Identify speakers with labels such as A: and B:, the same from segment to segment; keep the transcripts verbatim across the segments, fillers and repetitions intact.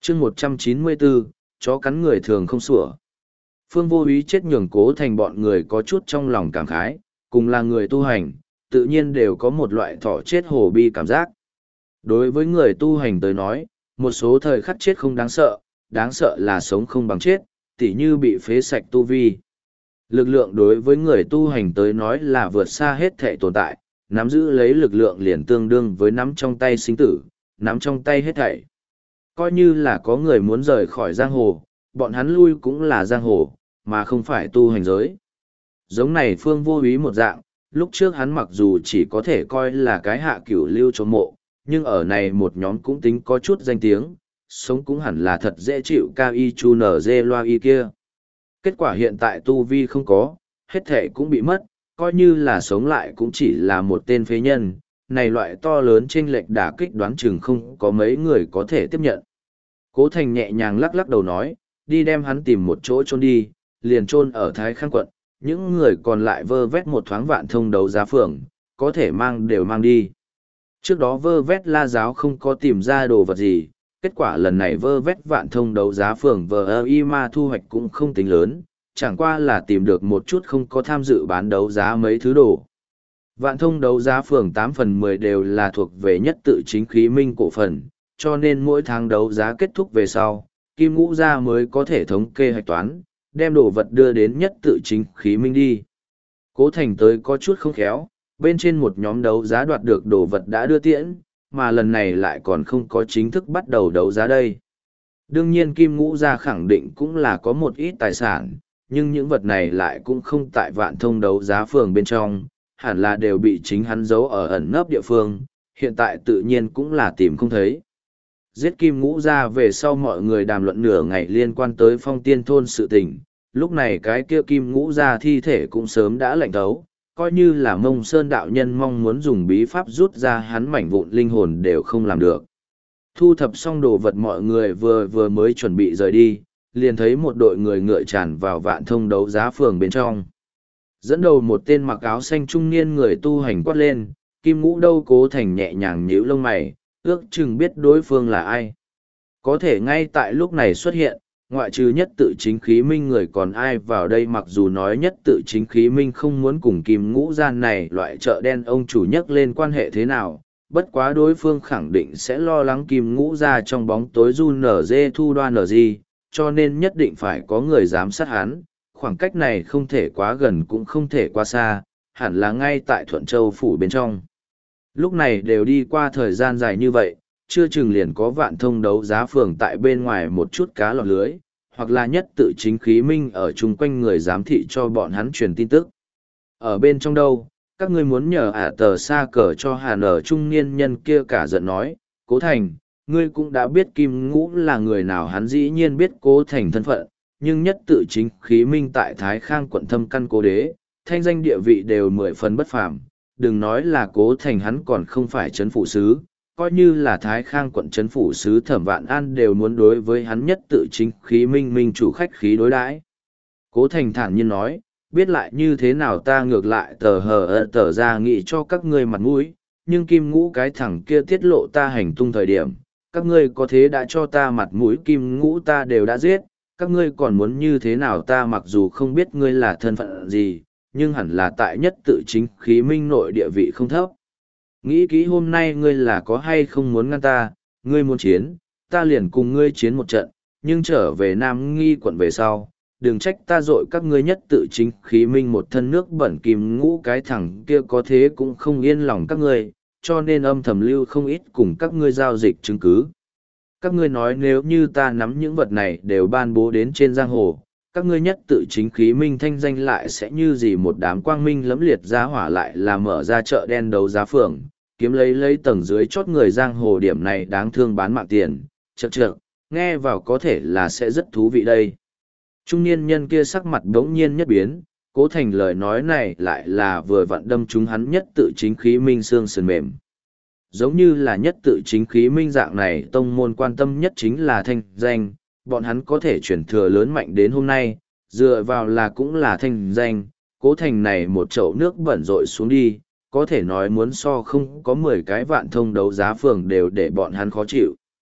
A: chương một trăm chín mươi bốn, chó cắn người thường không sủa. Phương Vô Úy chết nhường Cố Thành bọn người có chút trong lòng cảm khái, cùng là người tu hành, tự nhiên đều có một loại thọ chết hồ bi cảm giác. Đối với người tu hành tới nói, một số thời khắc chết không đáng sợ, đáng sợ là sống không bằng chết, tỉ như bị phế sạch tu vi. Lực lượng đối với người tu hành tới nói là vượt xa hết thể tồn tại, nắm giữ lấy lực lượng liền tương đương với nắm trong tay sinh tử, nắm trong tay hết thảy. Coi như là có người muốn rời khỏi giang hồ, bọn hắn lui cũng là giang hồ, mà không phải tu hành giới. Giống này Phương Vô Úy một dạng, lúc trước hắn mặc dù chỉ có thể coi là cái hạ cửu lưu trốn mộ, nhưng ở này một nhóm cũng tính có chút danh tiếng, sống cũng hẳn là thật dễ chịu cao y chu nở dê loa y kia. Kết quả hiện tại tu vi không có, hết thể cũng bị mất, coi như là sống lại cũng chỉ là một tên phế nhân, này loại to lớn chênh lệch đả kích đoán chừng không có mấy người có thể tiếp nhận. Cố Thành nhẹ nhàng lắc lắc đầu nói, đi đem hắn tìm một chỗ chôn đi, liền chôn ở Thái Khang quận, những người còn lại vơ vét một thoáng vạn thông đấu giá phường, có thể mang đều mang đi. Trước đó vơ vét La Giáo không có tìm ra đồ vật gì, kết quả lần này vơ vét vạn thông đấu giá phường vờ y ma thu hoạch cũng không tính lớn, chẳng qua là tìm được một chút không có tham dự bán đấu giá mấy thứ đồ. Vạn thông đấu giá phường tám phần mười đều là thuộc về nhất tự chính khí minh cổ phần, cho nên mỗi tháng đấu giá kết thúc về sau, Kim Ngũ gia mới có thể thống kê hạch toán, đem đồ vật đưa đến nhất tự chính khí minh đi. Cố Thành tới có chút không khéo, bên trên một nhóm đấu giá đoạt được đồ vật đã đưa tiễn, mà lần này lại còn không có chính thức bắt đầu đấu giá đây. Đương nhiên Kim Ngũ gia khẳng định cũng là có một ít tài sản, nhưng những vật này lại cũng không tại vạn thông đấu giá phường bên trong, hẳn là đều bị chính hắn giấu ở ẩn nấp địa phương, hiện tại tự nhiên cũng là tìm không thấy. Giết Kim Ngũ gia về sau mọi người đàm luận nửa ngày liên quan tới Phong Tiên thôn sự tình, lúc này cái kia Kim Ngũ gia thi thể cũng sớm đã lạnh thấu, coi như là Mông Sơn đạo nhân mong muốn dùng bí pháp rút ra hắn mảnh vụn linh hồn đều không làm được. Thu thập xong đồ vật mọi người vừa vừa mới chuẩn bị rời đi, liền thấy một đội người ngựa tràn vào vạn thông đấu giá phường bên trong. Dẫn đầu một tên mặc áo xanh trung niên người tu hành quát lên, Kim Ngũ đâu. Cố Thành nhẹ nhàng nhíu lông mày, ước chừng biết đối phương là ai. Có thể ngay tại lúc này xuất hiện, ngoại trừ nhất tự chính khí minh người còn ai vào đây, mặc dù nói nhất tự chính khí minh không muốn cùng Kim Ngũ gian này loại chợ đen ông chủ nhắc lên quan hệ thế nào, bất quá đối phương khẳng định sẽ lo lắng Kim Ngũ ra trong bóng tối du nở dê thu đoan nở gì, cho nên nhất định phải có người giám sát hắn, khoảng cách này không thể quá gần cũng không thể quá xa, hẳn là ngay tại Thuận Châu phủ bên trong. Lúc này đều đi qua thời gian dài như vậy, chưa chừng liền có vạn thông đấu giá phường tại bên ngoài một chút cá lọt lưới, hoặc là nhất tự chính khí minh ở chung quanh người giám thị cho bọn hắn truyền tin tức. Ở bên trong đâu, các ngươi muốn nhờ ả tờ xa cờ cho hàn ở trung niên nhân kia cả giận nói, Cố Thành, ngươi cũng đã biết Kim Ngũ là người nào, hắn dĩ nhiên biết Cố Thành thân phận, nhưng nhất tự chính khí minh tại Thái Khang quận thâm căn cố đế, thanh danh địa vị đều mười phần bất phàm, đừng nói là Cố Thành hắn còn không phải trấn phủ sứ, coi như là Thái Khang quận trấn phủ sứ Thẩm Vạn An đều muốn đối với hắn nhất tự chính khí minh minh chủ khách khí đối đãi. Cố Thành thản nhiên nói, biết lại như thế nào, ta ngược lại tờ hờ ơ tờ ra nghĩ cho các ngươi mặt mũi, nhưng Kim Ngũ cái thằng kia tiết lộ ta hành tung thời điểm, các ngươi có thế đã cho ta mặt mũi, Kim Ngũ ta đều đã giết, các ngươi còn muốn như thế nào, ta mặc dù không biết ngươi là thân phận gì, nhưng hẳn là tại nhất tự chính khí minh nội địa vị không thấp. Nghĩ kỹ hôm nay ngươi là có hay không muốn ngăn ta, ngươi muốn chiến, ta liền cùng ngươi chiến một trận, nhưng trở về Nam Nghi quận về sau, đừng trách ta dội các ngươi nhất tự chính khí minh một thân nước bẩn. Kim Ngũ cái thằng kia có thế cũng không yên lòng các ngươi, cho nên âm thầm lưu không ít cùng các ngươi giao dịch chứng cứ. Các ngươi nói nếu như ta nắm những vật này đều ban bố đến trên giang hồ, các ngươi nhất tự chính khí minh thanh danh lại sẽ như gì một đám quang minh lẫm liệt giá hỏa, lại là mở ra chợ đen đấu giá phường, kiếm lấy lấy tầng dưới chót người giang hồ, điểm này đáng thương bán mạng tiền, chậc chậc, nghe vào có thể là sẽ rất thú vị đây. Trung niên nhân kia sắc mặt đống nhiên nhất biến, Cố Thành lời nói này lại là vừa vặn đâm trúng hắn nhất tự chính khí minh xương sườn mềm. Giống như là nhất tự chính khí minh dạng này tông môn quan tâm nhất chính là thanh danh, bọn hắn có thể chuyển thừa lớn mạnh đến hôm nay, dựa vào là cũng là thanh danh. Cố Thành này một chậu nước bẩn rội xuống đi, có thể nói muốn so không có mười cái vạn thông đấu giá phường đều để bọn hắn khó chịu.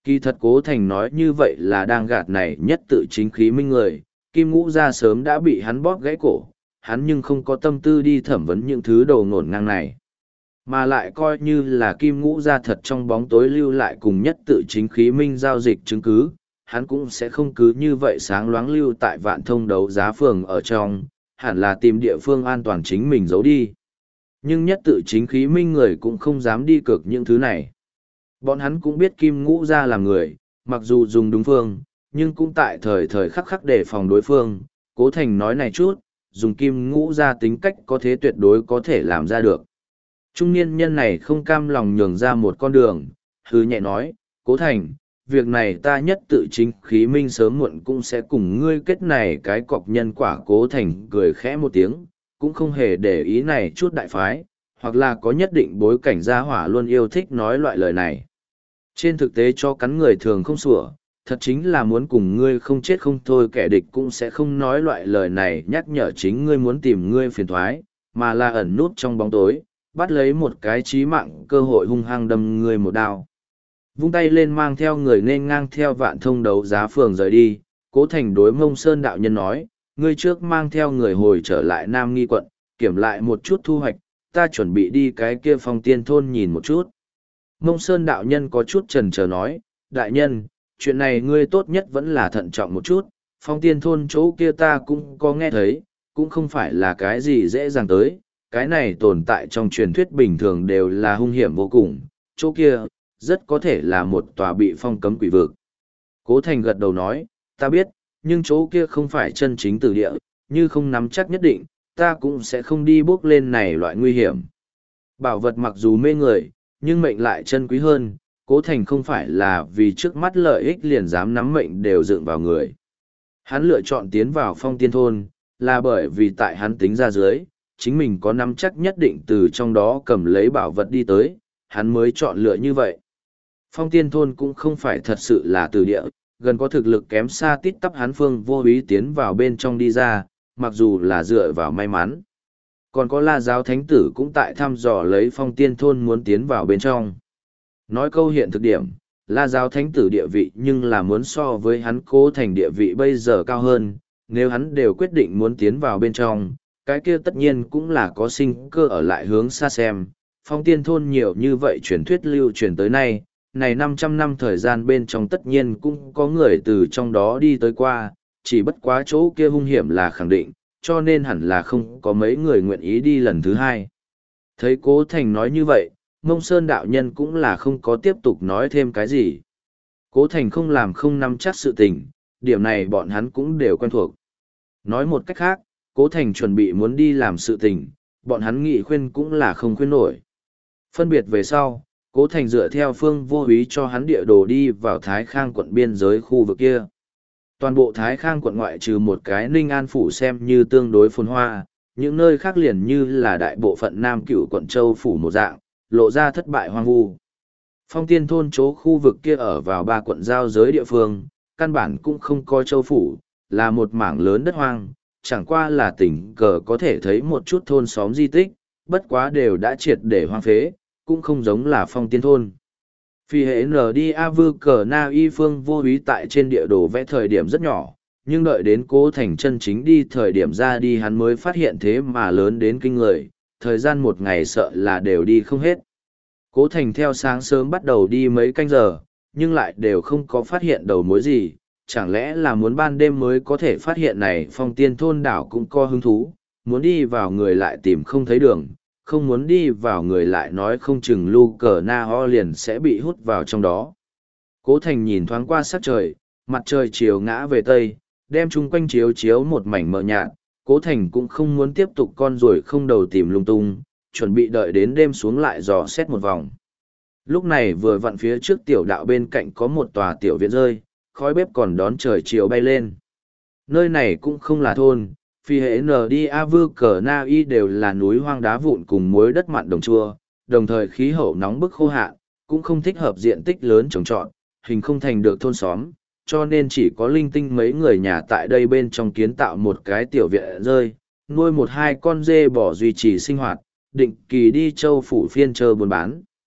A: Kỳ thật Cố Thành nói như vậy là đang gạt này nhất tự chính khí minh người, Kim Ngũ Gia sớm đã bị hắn bóp gãy cổ, hắn nhưng không có tâm tư đi thẩm vấn những thứ đồ ngổn ngang này. Mà lại coi như là Kim Ngũ Gia thật trong bóng tối lưu lại cùng nhất tự chính khí minh giao dịch chứng cứ, hắn cũng sẽ không cứ như vậy sáng loáng lưu tại vạn thông đấu giá phường ở trong, hẳn là tìm địa phương an toàn chính mình giấu đi. Nhưng nhất tự chính khí minh người cũng không dám đi cược những thứ này. Bọn hắn cũng biết Kim Ngũ Gia là người, mặc dù dùng đúng phương, nhưng cũng tại thời thời khắc khắc để phòng đối phương. Cố Thành nói này chút, dùng Kim Ngũ Gia tính cách có thế tuyệt đối có thể làm ra được. Trung niên nhân này không cam lòng nhường ra một con đường, hứ nhẹ nói, Cố Thành, việc này ta nhất tự chính khí minh sớm muộn cũng sẽ cùng ngươi kết này cái cọc nhân quả. Cố Thành cười khẽ một tiếng, cũng không hề để ý này chút đại phái, hoặc là có nhất định bối cảnh gia hỏa luôn yêu thích nói loại lời này. Trên thực tế cho cắn người thường không sủa, thật chính là muốn cùng ngươi không chết không thôi, kẻ địch cũng sẽ không nói loại lời này nhắc nhở chính ngươi muốn tìm ngươi phiền thoái, mà là ẩn núp trong bóng tối, bắt lấy một cái chí mạng cơ hội hung hăng đâm ngươi một đao. Vung tay lên mang theo người nên ngang theo vạn thông đấu giá phường rời đi, Cố Thành đối Mông Sơn đạo nhân nói, ngươi trước mang theo người hồi trở lại Nam Nghi quận, kiểm lại một chút thu hoạch, ta chuẩn bị đi cái kia Phong Tiên thôn nhìn một chút. Mông Sơn đạo nhân có chút chần chờ nói, đại nhân, chuyện này ngươi tốt nhất vẫn là thận trọng một chút, Phong Tiên thôn chỗ kia ta cũng có nghe thấy, cũng không phải là cái gì dễ dàng tới, cái này tồn tại trong truyền thuyết bình thường đều là hung hiểm vô cùng, chỗ kia, rất có thể là một tòa bị phong cấm quỷ vực. Cố Thành gật đầu nói, ta biết, nhưng chỗ kia không phải chân chính tử địa, như không nắm chắc nhất định, ta cũng sẽ không đi bước lên này loại nguy hiểm. Bảo vật mặc dù mê người, nhưng mệnh lại chân quý hơn, Cố Thành không phải là vì trước mắt lợi ích liền dám nắm mệnh đều dựng vào người. Hắn lựa chọn tiến vào Phong Tiên thôn, là bởi vì tại hắn tính ra dưới, chính mình có nắm chắc nhất định từ trong đó cầm lấy bảo vật đi tới, hắn mới chọn lựa như vậy. Phong Tiên thôn cũng không phải thật sự là từ địa, gần có thực lực kém xa tít tắp hắn Phương Vô Úy tiến vào bên trong đi ra, mặc dù là dựa vào may mắn. Còn có La Giáo Thánh Tử cũng tại thăm dò lấy Phong Tiên thôn muốn tiến vào bên trong. Nói câu hiện thực điểm, La Giáo Thánh Tử địa vị nhưng là muốn so với hắn Cố Thành địa vị bây giờ cao hơn, nếu hắn đều quyết định muốn tiến vào bên trong, cái kia tất nhiên cũng là có sinh cơ ở lại hướng xa xem. Phong Tiên thôn nhiều như vậy truyền thuyết lưu truyền tới nay, này năm trăm năm thời gian bên trong tất nhiên cũng có người từ trong đó đi tới qua, chỉ bất quá chỗ kia hung hiểm là khẳng định, cho nên hẳn là không có mấy người nguyện ý đi lần thứ hai. Thấy Cố Thành nói như vậy, Mông Sơn đạo nhân cũng là không có tiếp tục nói thêm cái gì. Cố Thành không làm không nắm chắc sự tình, điểm này bọn hắn cũng đều quen thuộc. Nói một cách khác, Cố Thành chuẩn bị muốn đi làm sự tình, bọn hắn nghị khuyên cũng là không khuyên nổi. Phân biệt về sau, Cố Thành dựa theo Phương Vô Úy cho hắn địa đồ đi vào Thái Khang quận biên giới khu vực kia. Toàn bộ Thái Khang quận ngoại trừ một cái Ninh An phủ xem như tương đối phồn hoa, những nơi khác liền như là đại bộ phận Nam Cửu quận Châu phủ một dạng, lộ ra thất bại hoang vu. Phong Tiên thôn chỗ khu vực kia ở vào ba quận giao giới địa phương, căn bản cũng không có châu phủ, là một mảng lớn đất hoang, chẳng qua là tình cờ có thể thấy một chút thôn xóm di tích, bất quá đều đã triệt để hoang phế, cũng không giống là Phong Tiên thôn. Phi hệ nở đi a vư cờ na y Phương Vô Úy tại trên địa đồ vẽ thời điểm rất nhỏ, nhưng đợi đến Cố Thành chân chính đi thời điểm ra đi hắn mới phát hiện thế mà lớn đến kinh người, thời gian một ngày sợ là đều đi không hết. Cố Thành theo sáng sớm bắt đầu đi mấy canh giờ, nhưng lại đều không có phát hiện đầu mối gì, chẳng lẽ là muốn ban đêm mới có thể phát hiện này. Phong Tiên thôn đảo cũng có hứng thú, muốn đi vào người lại tìm không thấy đường, không muốn đi vào người lại nói không chừng lu cờ na ho liền sẽ bị hút vào trong đó. Cố Thành nhìn thoáng qua sắc trời, mặt trời chiều ngã về tây, đem chung quanh chiếu chiếu một mảnh mờ nhạt. Cố Thành cũng không muốn tiếp tục con ruồi không đầu tìm lung tung, chuẩn bị đợi đến đêm xuống lại dò xét một vòng. Lúc này vừa vặn phía trước tiểu đạo bên cạnh có một tòa tiểu viện rơi, khói bếp còn đón trời chiều bay lên. Nơi này cũng không là thôn, phi hệ nờ đi a vư cờ na y đều là núi hoang đá vụn cùng muối đất mặn đồng chua, đồng thời khí hậu nóng bức khô hạn, cũng không thích hợp diện tích lớn trồng trọt, hình không thành được thôn xóm, cho nên chỉ có linh tinh mấy người nhà tại đây bên trong kiến tạo một cái tiểu viện rơi, nuôi một hai con dê bỏ duy trì sinh hoạt, định kỳ đi châu phủ phiên chờ buôn bán.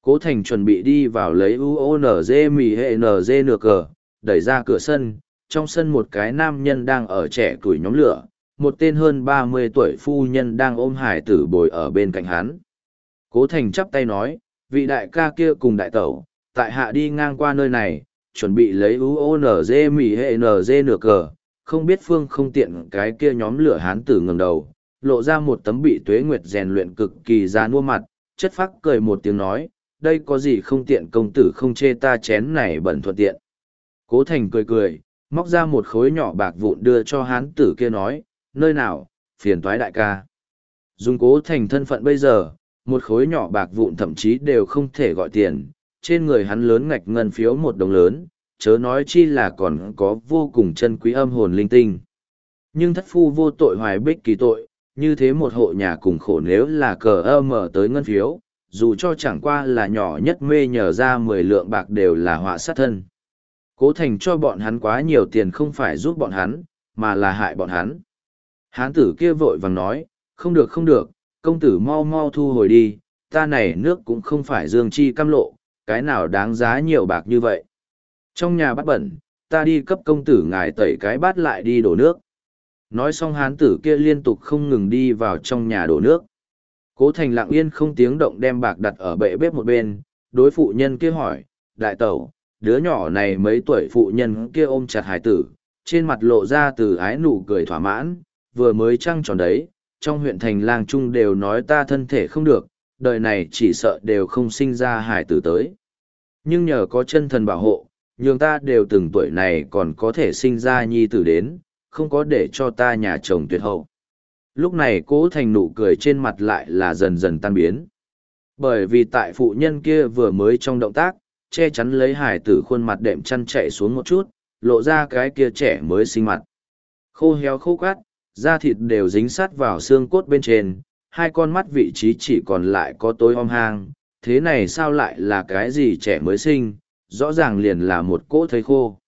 A: Cố Thành chuẩn bị đi vào lấy u o en giê mì hệ en giê nửa cờ, đẩy ra cửa sân, trong sân một cái nam nhân đang ở trẻ tuổi nhóm lửa, một tên hơn ba mươi tuổi phu nhân đang ôm hải tử bồi ở bên cạnh hắn. Cố Thành chắp tay nói, vị đại ca kia cùng đại tẩu, tại hạ đi ngang qua nơi này, chuẩn bị lấy u o en giê mì hệ en giê nửa cờ, không biết phương không tiện cái kia nhóm lửa hán tử ngẩng đầu, lộ ra một tấm bị tuế nguyệt rèn luyện cực kỳ ra nua mặt, chất phác cười một tiếng nói, đây có gì không tiện công tử không chê ta chén này bẩn thuận tiện. Cố Thành cười cười, móc ra một khối nhỏ bạc vụn đưa cho hán tử kia nói, nơi nào, phiền toái đại ca. Dùng Cố Thành thân phận bây giờ, một khối nhỏ bạc vụn thậm chí đều không thể gọi tiền, trên người hắn lớn ngạch ngân phiếu một đồng lớn, chớ nói chi là còn có vô cùng chân quý âm hồn linh tinh. Nhưng thất phu vô tội hoài bích kỳ tội, như thế một hộ nhà cùng khổ nếu là cờ ơ mở tới ngân phiếu, dù cho chẳng qua là nhỏ nhất mê nhờ ra mười lượng bạc đều là họa sát thân. Cố Thành cho bọn hắn quá nhiều tiền không phải giúp bọn hắn, mà là hại bọn hắn. Hán tử kia vội vàng nói, không được không được, công tử mau mau thu hồi đi, ta này nước cũng không phải dương chi cam lộ, cái nào đáng giá nhiều bạc như vậy. Trong nhà bát bẩn, ta đi cấp công tử ngài tẩy cái bát lại đi đổ nước. Nói xong hán tử kia liên tục không ngừng đi vào trong nhà đổ nước. Cố Thành lặng yên không tiếng động đem bạc đặt ở bệ bếp một bên, đối phụ nhân kia hỏi, đại tẩu, đứa nhỏ này mấy tuổi phụ nhân kia ôm chặt hải tử, trên mặt lộ ra từ ái nụ cười thỏa mãn, vừa mới trăng tròn đấy, trong huyện thành lang trung đều nói ta thân thể không được, đời này chỉ sợ đều không sinh ra hải tử tới. Nhưng nhờ có chân thần bảo hộ, nhường ta đều từng tuổi này còn có thể sinh ra nhi tử đến, không có để cho ta nhà chồng tuyệt hậu. Lúc này Cố Thành nụ cười trên mặt lại là dần dần tan biến. Bởi vì tại phụ nhân kia vừa mới trong động tác, che chắn lấy hải tử khuôn mặt đệm chăn chạy xuống một chút, lộ ra cái kia trẻ mới sinh mặt. Khô héo khô cát, da thịt đều dính sát vào xương cốt bên trên, hai con mắt vị trí chỉ còn lại có tối om hang, thế này sao lại là cái gì trẻ mới sinh, rõ ràng liền là một cỗ thây khô.